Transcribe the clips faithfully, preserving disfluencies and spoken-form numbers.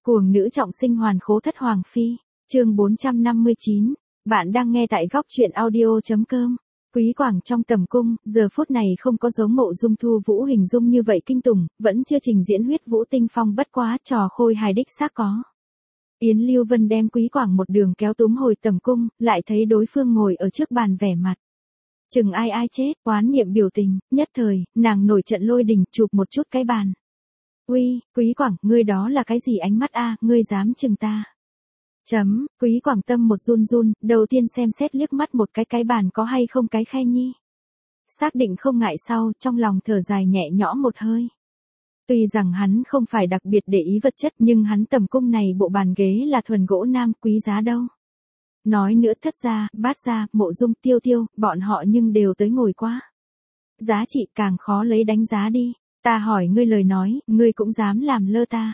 Cuồng nữ trọng sinh hoàn khố thất hoàng phi, chương bốn trăm năm mươi chín, bạn đang nghe tại góc truyện audio.com. Quý Quảng trong tầm cung, giờ phút này không có giống Mộ Dung Thu Vũ hình dung như vậy kinh tủng, vẫn chưa trình diễn huyết vũ tinh phong, bất quá trò khôi hài đích xác có. Yến Lưu Vân đem Quý Quảng một đường kéo túm hồi tầm cung, lại thấy đối phương ngồi ở trước bàn vẻ mặt chừng ai ai chết, oán niệm biểu tình, nhất thời, nàng nổi trận lôi đình, chụp một chút cái bàn. Uy, Quý Quảng, ngươi đó là cái gì ánh mắt a, ngươi dám chừng ta? Chấm, Quý Quảng tâm một run run, đầu tiên xem xét liếc mắt một cái cái bàn có hay không cái khe nhi. Xác định không ngại sau, trong lòng thở dài nhẹ nhõm một hơi. Tuy rằng hắn không phải đặc biệt để ý vật chất, nhưng hắn tầm cung này bộ bàn ghế là thuần gỗ nam, quý giá đâu. Nói nữa Thất gia, Bát gia, Mộ Dung, Tiêu Tiêu, bọn họ nhưng đều tới ngồi qua. Giá trị càng khó lấy đánh giá đi. Ta hỏi ngươi lời nói, ngươi cũng dám làm lơ ta.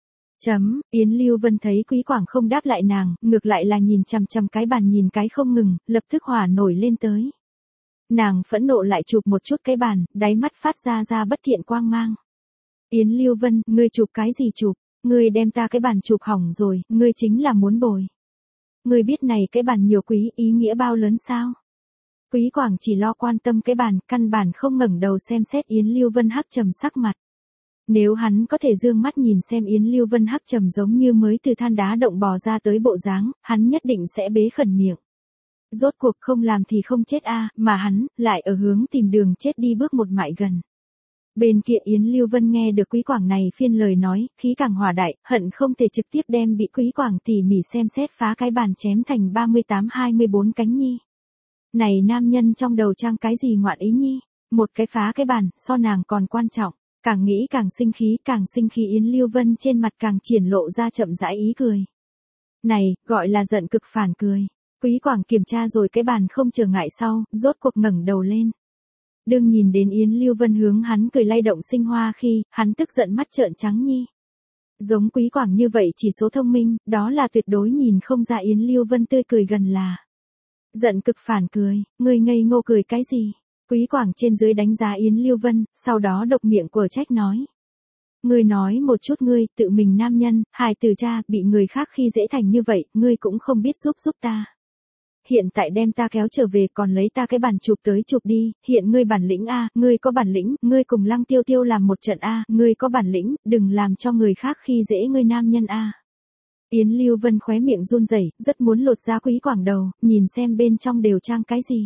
Chấm, Yến Lưu Vân thấy Quý Quảng không đáp lại nàng, ngược lại là nhìn chằm chằm cái bàn nhìn cái không ngừng, lập tức hỏa nổi lên tới. Nàng phẫn nộ lại chụp một chút cái bàn, đáy mắt phát ra ra bất thiện quang mang. Yến Lưu Vân, ngươi chụp cái gì chụp? Ngươi đem ta cái bàn chụp hỏng rồi, ngươi chính là muốn bồi. Ngươi biết này cái bàn nhiều quý, ý nghĩa bao lớn sao? Quý Quảng chỉ lo quan tâm cái bàn, căn bản không ngẩng đầu xem xét Yến Lưu Vân hắc trầm sắc mặt. Nếu hắn có thể dương mắt nhìn xem Yến Lưu Vân hắc trầm giống như mới từ than đá động bò ra tới bộ dáng, hắn nhất định sẽ bế khẩn miệng. Rốt cuộc không làm thì không chết a, mà hắn lại ở hướng tìm đường chết đi bước một mại gần. Bên kia Yến Lưu Vân nghe được Quý Quảng này phiên lời nói, khí càng hỏa đại, hận không thể trực tiếp đem bị Quý Quảng tỉ mỉ xem xét phá cái bàn chém thành ba mươi tám hai mươi bốn cánh nhi. Này nam nhân trong đầu trang cái gì ngoạn ý nhi, một cái phá cái bàn, so nàng còn quan trọng, càng nghĩ càng sinh khí, càng sinh khí Yến Lưu Vân trên mặt càng triển lộ ra chậm rãi ý cười. Này, gọi là giận cực phản cười. Quý Quảng kiểm tra rồi cái bàn không trở ngại sau, rốt cuộc ngẩng đầu lên. Đương nhìn đến Yến Lưu Vân hướng hắn cười lay động sinh hoa khi, hắn tức giận mắt trợn trắng nhi. Giống Quý Quảng như vậy chỉ số thông minh, đó là tuyệt đối nhìn không ra Yến Lưu Vân tươi cười gần là. Giận cực phản cười, ngươi ngây ngô cười cái gì? Quý Quảng trên dưới đánh giá Yến Lưu Vân, sau đó độc miệng quở trách nói. Ngươi nói một chút ngươi, tự mình nam nhân, hài tử cha, bị người khác khi dễ thành như vậy, ngươi cũng không biết giúp giúp ta. Hiện tại đem ta kéo trở về còn lấy ta cái bàn chụp tới chụp đi, hiện ngươi bản lĩnh a, ngươi có bản lĩnh, ngươi cùng Lăng Tiêu Tiêu làm một trận a, ngươi có bản lĩnh, đừng làm cho người khác khi dễ ngươi nam nhân a. Yến Lưu Vân khóe miệng run rẩy, rất muốn lột ra Quý Quảng đầu, nhìn xem bên trong đều trang cái gì.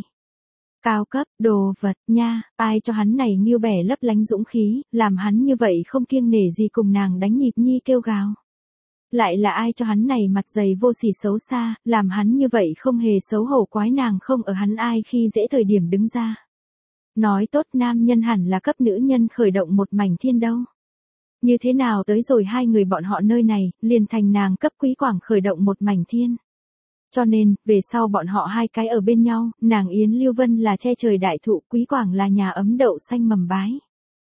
Cao cấp, đồ vật, nha, ai cho hắn này nghiêu bẻ lấp lánh dũng khí, làm hắn như vậy không kiêng nể gì cùng nàng đánh nhịp nhi kêu gào. Lại là ai cho hắn này mặt dày vô sỉ xấu xa, làm hắn như vậy không hề xấu hổ quái nàng không ở hắn ai khi dễ thời điểm đứng ra. Nói tốt nam nhân hẳn là cấp nữ nhân khởi động một mảnh thiên đâu. Như thế nào tới rồi hai người bọn họ nơi này, liền thành nàng cấp Quý Quảng khởi động một mảnh thiên. Cho nên, về sau bọn họ hai cái ở bên nhau, nàng Yến Lưu Vân là che trời đại thụ, Quý Quảng là nhà ấm đậu xanh mầm bái.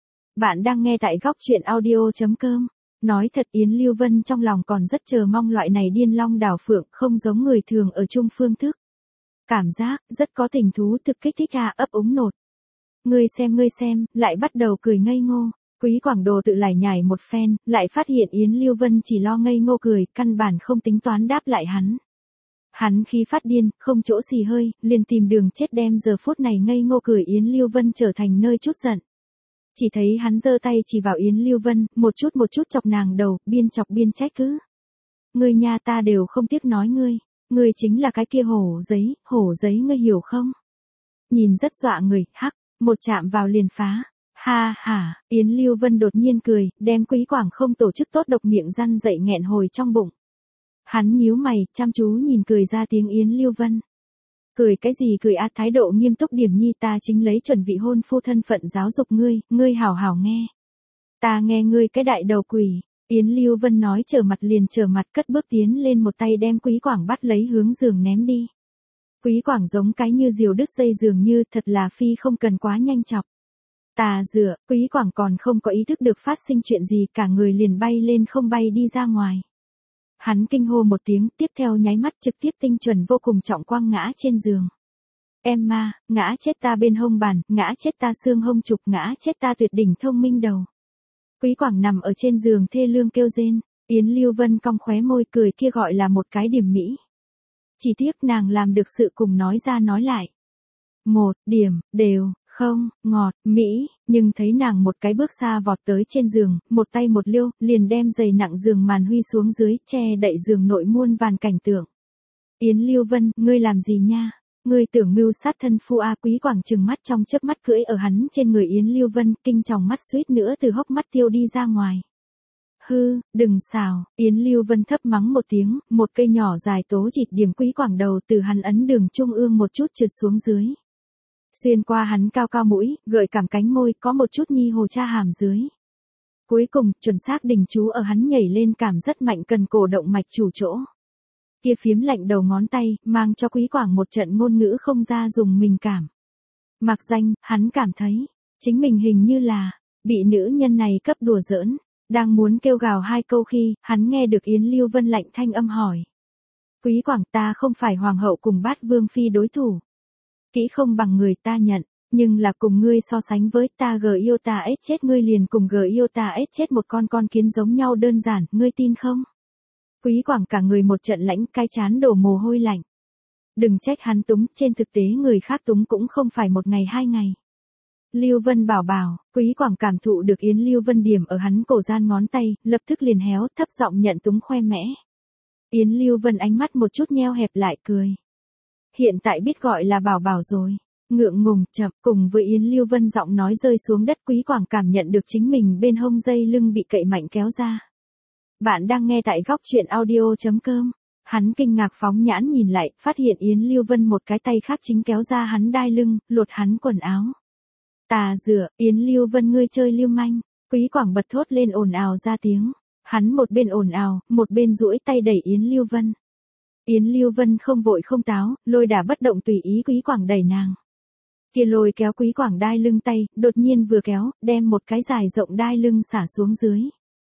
Bạn đang nghe tại góc truyện audio.com. Nói thật Yến Lưu Vân trong lòng còn rất chờ mong loại này điên long đảo phượng, không giống người thường ở chung phương thức. Cảm giác, rất có tình thú thực kích thích a, ấp úng nột. Ngươi xem ngươi xem, lại bắt đầu cười ngây ngô. Quý Quảng đồ tự lải nhải một phen, lại phát hiện Yến Lưu Vân chỉ lo ngây ngô cười, căn bản không tính toán đáp lại hắn. Hắn khi phát điên, không chỗ xì hơi, liền tìm đường chết đem giờ phút này ngây ngô cười Yến Lưu Vân trở thành nơi chút giận. Chỉ thấy hắn giơ tay chỉ vào Yến Lưu Vân, một chút một chút chọc nàng đầu, biên chọc biên trách cứ. Ngươi nha ta đều không tiếc nói ngươi, ngươi chính là cái kia hổ giấy, hổ giấy ngươi hiểu không? Nhìn rất dọa người, hắc, một chạm vào liền phá. Ha ha, Yến Lưu Vân đột nhiên cười, đem Quý Quảng không tổ chức tốt độc miệng răn dậy nghẹn hồi trong bụng. Hắn nhíu mày, chăm chú nhìn cười ra tiếng Yến Lưu Vân. Cười cái gì cười a, thái độ nghiêm túc điểm nhi, ta chính lấy chuẩn vị hôn phu thân phận giáo dục ngươi, ngươi hảo hảo nghe. Ta nghe ngươi cái đại đầu quỷ. Yến Lưu Vân nói trở mặt liền trở mặt, cất bước tiến lên một tay đem Quý Quảng bắt lấy hướng giường ném đi. Quý Quảng giống cái như diều đứt dây dường như, thật là phi không cần quá nhanh chọc. Tà dựa, Quý Quảng còn không có ý thức được phát sinh chuyện gì, cả người liền bay lên không bay đi ra ngoài. Hắn kinh hô một tiếng, tiếp theo nháy mắt trực tiếp tinh chuẩn vô cùng trọng quang ngã trên giường. Em ma, ngã chết ta bên hông bàn, ngã chết ta xương hông trục, ngã chết ta tuyệt đỉnh thông minh đầu. Quý Quảng nằm ở trên giường thê lương kêu rên. Yến Lưu Vân cong khóe môi cười kia gọi là một cái điểm mỹ. Chỉ tiếc nàng làm được sự cùng nói ra nói lại. Một điểm, đều, không, ngọt, mỹ, nhưng thấy nàng một cái bước xa vọt tới trên giường, một tay một liêu, liền đem giày nặng giường màn huy xuống dưới, che đậy giường nội muôn vàn cảnh tượng. Yến Lưu Vân, ngươi làm gì nha? Ngươi tưởng mưu sát thân phu a? Quý Quảng trừng mắt trong chớp mắt cưỡi ở hắn trên người Yến Lưu Vân, kinh tròng mắt suýt nữa từ hốc mắt tiêu đi ra ngoài. Hư, đừng xào, Yến Lưu Vân thấp mắng một tiếng, một cây nhỏ dài tố chịt điểm Quý Quảng đầu từ hắn ấn đường trung ương một chút trượt xuống dưới. Xuyên qua hắn cao cao mũi, gợi cảm cánh môi, có một chút nhi hồ cha hàm dưới. Cuối cùng, chuẩn xác đình chú ở hắn nhảy lên cảm rất mạnh cần cổ động mạch chủ chỗ. Kia phiếm lạnh đầu ngón tay, mang cho Quý Quảng một trận ngôn ngữ không ra dùng mình cảm. Mặc danh, hắn cảm thấy, chính mình hình như là, bị nữ nhân này cấp đùa giỡn. Đang muốn kêu gào hai câu khi, hắn nghe được Yến Lưu Vân lạnh thanh âm hỏi. Quý Quảng, ta không phải hoàng hậu cùng Bát Vương phi đối thủ. Kỹ không bằng người ta nhận, nhưng là cùng ngươi so sánh với ta gờ yêu ta ết chết ngươi liền cùng gờ yêu ta ết chết một con con kiến giống nhau đơn giản, ngươi tin không? Quý Quảng cả người một trận lãnh, cái chán đổ mồ hôi lạnh. Đừng trách hắn túng, trên thực tế người khác túng cũng không phải một ngày hai ngày. Lưu Vân bảo bảo, Quý Quảng cảm thụ được Yến Lưu Vân điểm ở hắn cổ gian ngón tay, lập tức liền héo, thấp giọng nhận túng khoe mẽ. Yến Lưu Vân ánh mắt một chút nheo hẹp lại cười. Hiện tại biết gọi là bảo bảo rồi. Ngượng ngùng, chậm, cùng với Yến Lưu Vân giọng nói rơi xuống đất, Quý Quảng cảm nhận được chính mình bên hông dây lưng bị cậy mạnh kéo ra. Bạn đang nghe tại góc truyện audio chấm com. Hắn kinh ngạc phóng nhãn nhìn lại, phát hiện Yến Lưu Vân một cái tay khác chính kéo ra hắn đai lưng, lột hắn quần áo. Tà dựa, Yến Lưu Vân ngươi chơi lưu manh. Quý Quảng bật thốt lên ồn ào ra tiếng. Hắn một bên ồn ào, một bên duỗi tay đẩy Yến Lưu Vân. Yến Lưu Vân không vội không táo, lôi đả bất động tùy ý Quý Quảng đẩy nàng. Kia lôi kéo Quý Quảng đai lưng tay, đột nhiên vừa kéo, đem một cái dài rộng đai lưng xả xuống dưới.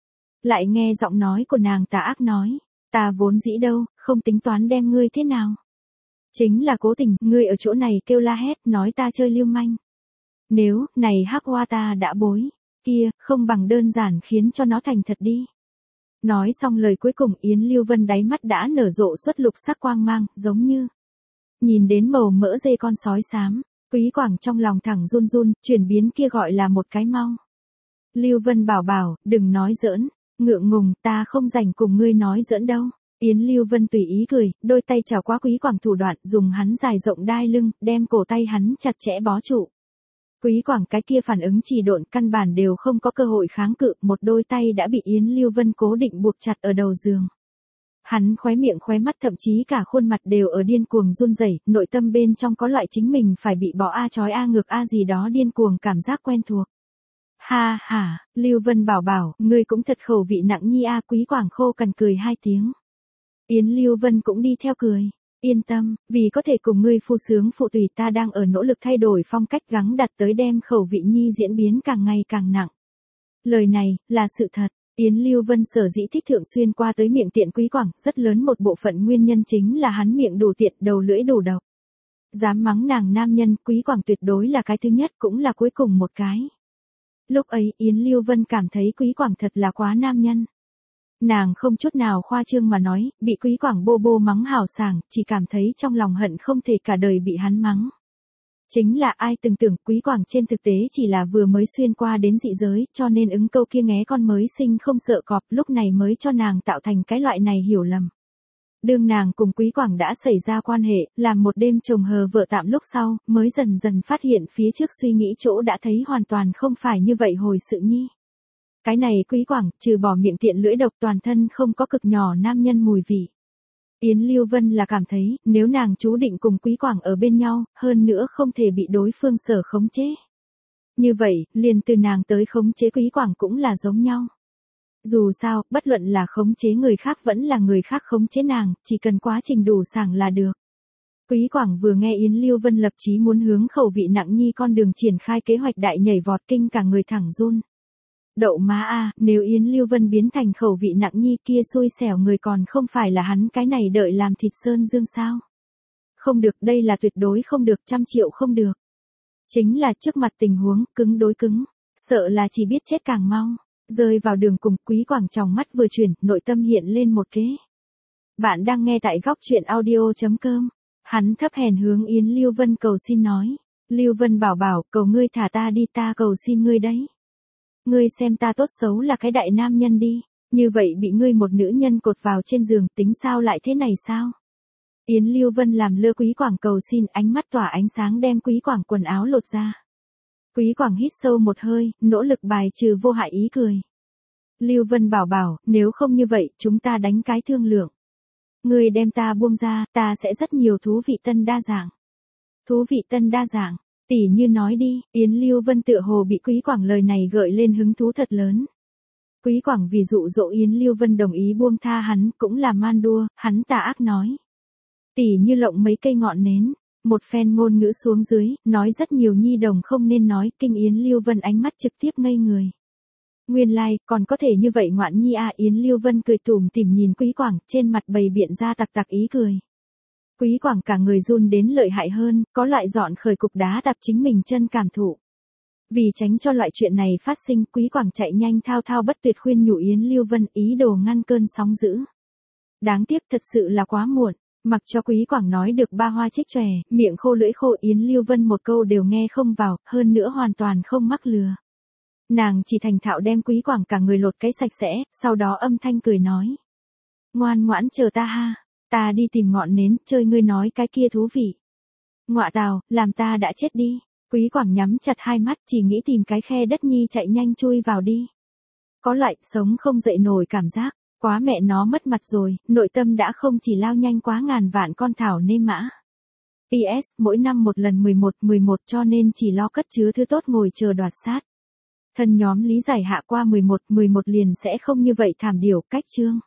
Lại nghe giọng nói của nàng tà ác nói, ta vốn dĩ đâu, không tính toán đem ngươi thế nào. Chính là cố tình, ngươi ở chỗ này kêu la hét, nói ta chơi lưu manh. Nếu, này hắc hoa ta đã bối, kia, không bằng đơn giản khiến cho nó thành thật đi. Nói xong lời cuối cùng Yến Lưu Vân đáy mắt đã nở rộ xuất lục sắc quang mang, giống như nhìn đến màu mỡ dê con sói xám, Quý Quảng trong lòng thẳng run run, chuyển biến kia gọi là một cái mau. Lưu Vân bảo bảo, đừng nói giỡn, ngượng ngùng, ta không rảnh cùng ngươi nói giỡn đâu. Yến Lưu Vân tùy ý cười, đôi tay chào qua Quý Quảng thủ đoạn, dùng hắn dài rộng đai lưng, đem cổ tay hắn chặt chẽ bó trụ. Quý Quảng cái kia phản ứng trì độn, căn bản đều không có cơ hội kháng cự, một đôi tay đã bị Yến Lưu Vân cố định buộc chặt ở đầu giường. Hắn khóe miệng khóe mắt thậm chí cả khuôn mặt đều ở điên cuồng run rẩy, nội tâm bên trong có loại chính mình phải bị bỏ a chói a ngược a gì đó điên cuồng cảm giác quen thuộc. Ha ha, Lưu Vân bảo bảo, ngươi cũng thật khẩu vị nặng nhi a. Quý Quảng khô cằn cười hai tiếng. Yến Lưu Vân cũng đi theo cười. Yên tâm, vì có thể cùng ngươi phu sướng phụ tùy ta đang ở nỗ lực thay đổi phong cách gắng đặt tới đem khẩu vị nhi diễn biến càng ngày càng nặng. Lời này, là sự thật. Yến Lưu Vân sở dĩ thích thượng xuyên qua tới miệng tiện Quý Quảng, rất lớn một bộ phận nguyên nhân chính là hắn miệng đủ tiện, đầu lưỡi đủ độc. Dám mắng nàng nam nhân, Quý Quảng tuyệt đối là cái thứ nhất cũng là cuối cùng một cái. Lúc ấy Yến Lưu Vân cảm thấy Quý Quảng thật là quá nam nhân. Nàng không chút nào khoa trương mà nói, bị Quý Quảng bô bô mắng hào sảng, chỉ cảm thấy trong lòng hận không thể cả đời bị hắn mắng. Chính là ai từng tưởng Quý Quảng trên thực tế chỉ là vừa mới xuyên qua đến dị giới, cho nên ứng câu kia nghé con mới sinh không sợ cọp, lúc này mới cho nàng tạo thành cái loại này hiểu lầm. Đương nàng cùng Quý Quảng đã xảy ra quan hệ, làm một đêm chồng hờ vợ tạm lúc sau, mới dần dần phát hiện phía trước suy nghĩ chỗ đã thấy hoàn toàn không phải như vậy hồi sự nhi. Cái này Quý Quảng, trừ bỏ miệng tiện lưỡi độc toàn thân không có cực nhỏ nam nhân mùi vị. Yến Lưu Vân là cảm thấy, nếu nàng chú định cùng Quý Quảng ở bên nhau, hơn nữa không thể bị đối phương sở khống chế. Như vậy, liền từ nàng tới khống chế Quý Quảng cũng là giống nhau. Dù sao, bất luận là khống chế người khác vẫn là người khác khống chế nàng, chỉ cần quá trình đủ sảng là được. Quý Quảng vừa nghe Yến Lưu Vân lập chí muốn hướng khẩu vị nặng nhi con đường triển khai kế hoạch đại nhảy vọt kinh cả người thẳng run. Đậu má a, nếu Yến Lưu Vân biến thành khẩu vị nặng nhi kia xui xẻo người còn không phải là hắn cái này đợi làm thịt sơn dương sao? Không được, đây là tuyệt đối không được, trăm triệu không được. Chính là trước mặt tình huống cứng đối cứng, sợ là chỉ biết chết càng mau. Rơi vào đường cùng, Quý Quảng tròng mắt vừa chuyển, nội tâm hiện lên một kế. Bạn đang nghe tại góc chuyện audio.com. Hắn thấp hèn hướng Yến Lưu Vân cầu xin nói. Lưu Vân bảo bảo, cầu ngươi thả ta đi, ta cầu xin ngươi đấy. Ngươi xem ta tốt xấu là cái đại nam nhân đi, như vậy bị ngươi một nữ nhân cột vào trên giường, tính sao lại thế này sao? Yến Lưu Vân làm lơ Quý Quảng cầu xin, ánh mắt tỏa ánh sáng đem Quý Quảng quần áo lột ra. Quý Quảng hít sâu một hơi, nỗ lực bài trừ vô hại ý cười. Lưu Vân bảo bảo, nếu không như vậy, chúng ta đánh cái thương lượng. Ngươi đem ta buông ra, ta sẽ rất nhiều thú vị tân đa dạng. Thú vị tân đa dạng, tỉ như nói đi. Yến Lưu Vân tựa hồ bị Quý Quảng lời này gợi lên hứng thú thật lớn. Quý Quảng vì dụ dỗ Yến Lưu Vân đồng ý buông tha hắn, cũng là man đua, hắn tà ác nói. Tỉ như lộng mấy cây ngọn nến, một phen ngôn ngữ xuống dưới, nói rất nhiều nhi đồng không nên nói, kinh Yến Lưu Vân ánh mắt trực tiếp ngây người. Nguyên lai, like, còn có thể như vậy ngoạn nhi à. Yến Lưu Vân cười tủm tỉm nhìn Quý Quảng, trên mặt bày biện ra tặc tặc ý cười. Quý Quảng cả người run đến lợi hại hơn, có loại dọn khởi cục đá đạp chính mình chân cảm thụ. Vì tránh cho loại chuyện này phát sinh, Quý Quảng chạy nhanh thao thao bất tuyệt khuyên nhủ Yến Lưu Vân, ý đồ ngăn cơn sóng dữ. Đáng tiếc thật sự là quá muộn, mặc cho Quý Quảng nói được ba hoa trích tròe, miệng khô lưỡi khô, Yến Lưu Vân một câu đều nghe không vào, hơn nữa hoàn toàn không mắc lừa. Nàng chỉ thành thạo đem Quý Quảng cả người lột cái sạch sẽ, sau đó âm thanh cười nói. Ngoan ngoãn chờ ta ha, ta đi tìm ngọn nến, chơi ngươi nói cái kia thú vị. Ngọa tào, làm ta đã chết đi. Quý Quảng nhắm chặt hai mắt, chỉ nghĩ tìm cái khe đất nhi chạy nhanh chui vào đi. Có loại, sống không dậy nổi cảm giác, quá mẹ nó mất mặt rồi, nội tâm đã không chỉ lao nhanh quá ngàn vạn con thảo nê mã. pê ét, mỗi năm một lần mười một mười một cho nên chỉ lo cất chứa thứ tốt ngồi chờ đoạt sát. Thân nhóm lý giải hạ qua mười một mười một liền sẽ không như vậy thảm điều, cách chương.